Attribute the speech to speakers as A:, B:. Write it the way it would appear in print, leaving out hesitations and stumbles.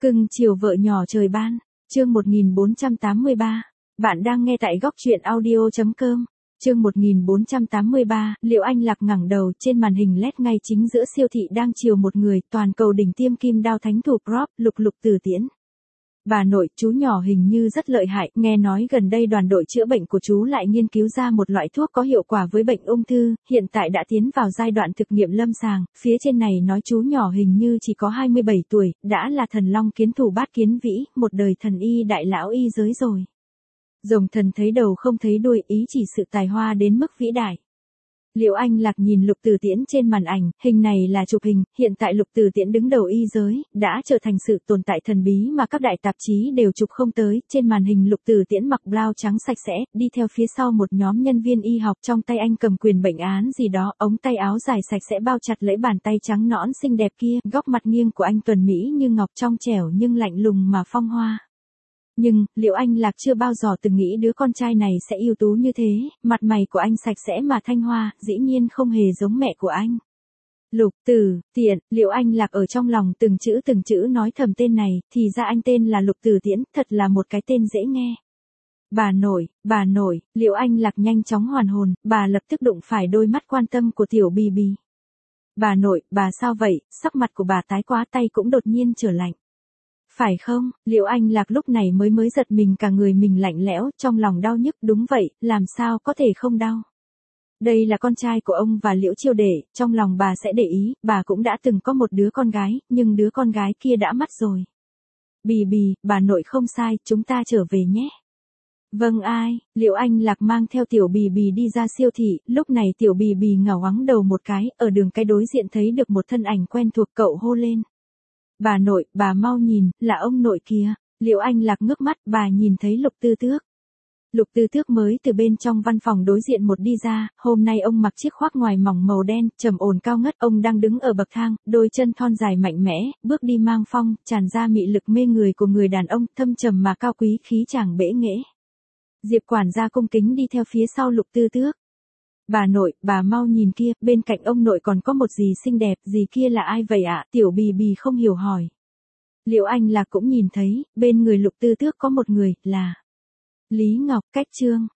A: Cưng chiều vợ nhỏ trời ban, chương 1483. Bạn đang nghe tại góc truyện audio.com. Chương 1483, Liễu Anh Lạc ngẩng đầu, trên màn hình LED ngay chính giữa siêu thị đang chiều một người, toàn cầu đỉnh tiêm kim đao thánh thủ prop, Lục Tử Tiễn. Bà nội, chú nhỏ hình như rất lợi hại, nghe nói gần đây đoàn đội chữa bệnh của chú lại nghiên cứu ra một loại thuốc có hiệu quả với bệnh ung thư, hiện tại đã tiến vào giai đoạn thực nghiệm lâm sàng, phía trên này nói chú nhỏ hình như chỉ có 27 tuổi, đã là thần long kiến thủ bát kiến vĩ, một đời thần y đại lão y giới rồi. Rồng thần thấy đầu không thấy đuôi, ý chỉ sự tài hoa đến mức vĩ đại. Liễu Anh Lạc nhìn Lục Tử Tiễn trên màn ảnh, hình này là chụp hình, hiện tại Lục Tử Tiễn đứng đầu y giới, đã trở thành sự tồn tại thần bí mà các đại tạp chí đều chụp không tới, trên màn hình Lục Tử Tiễn mặc blau trắng sạch sẽ, đi theo phía sau một nhóm nhân viên y học, trong tay anh cầm quyền bệnh án gì đó, ống tay áo dài sạch sẽ bao chặt lấy bàn tay trắng nõn xinh đẹp kia, góc mặt nghiêng của anh tuần mỹ như ngọc trong trẻo nhưng lạnh lùng mà phong hoa. Nhưng, Liễu Anh Lạc chưa bao giờ từng nghĩ đứa con trai này sẽ ưu tú như thế, mặt mày của anh sạch sẽ mà thanh hoa, dĩ nhiên không hề giống mẹ của anh. Lục Tử Tiễn, Liễu Anh Lạc ở trong lòng từng chữ nói thầm tên này, thì ra anh tên là Lục Tử Tiễn, thật là một cái tên dễ nghe. Bà nội, Liễu Anh Lạc nhanh chóng hoàn hồn, bà lập tức đụng phải đôi mắt quan tâm của tiểu Bì Bì. Bà nội, bà sao vậy, sắc mặt của bà tái quá, tay cũng đột nhiên trở lạnh. Phải không, Liễu Anh Lạc lúc này mới giật mình, cả người mình lạnh lẽo, trong lòng đau nhức, đúng vậy, làm sao có thể không đau. Đây là con trai của ông và Liễu Chiêu Đệ, trong lòng bà sẽ để ý, bà cũng đã từng có một đứa con gái, nhưng đứa con gái kia đã mất rồi. Bì Bì, bà nội không sai, chúng ta trở về nhé. Vâng ai, Liễu Anh Lạc mang theo tiểu Bì Bì đi ra siêu thị, lúc này tiểu Bì Bì ngẩng ngoắng đầu một cái, ở đường cái đối diện thấy được một thân ảnh quen thuộc, cậu hô lên. Bà nội, bà mau nhìn, là ông nội kìa. Liễu Anh Lạc ngước mắt, bà nhìn thấy Lục Tư Tước. Lục Tư Tước mới từ bên trong văn phòng đối diện một đi ra, hôm nay ông mặc chiếc khoác ngoài mỏng màu đen, trầm ổn cao ngất, ông đang đứng ở bậc thang, đôi chân thon dài mạnh mẽ, bước đi mang phong, tràn ra mị lực mê người của người đàn ông, thâm trầm mà cao quý, khí chàng bẽ nghễ. Diệp quản gia cung kính đi theo phía sau Lục Tư Tước. Bà nội, bà mau nhìn kia, bên cạnh ông nội còn có một dì xinh đẹp, dì kia là ai vậy ạ? Tiểu Bì Bì không hiểu hỏi. Liễu Anh Lạc cũng nhìn thấy, bên người Lục Tư Tước có một người, là Lý Ngọc Cách Trương.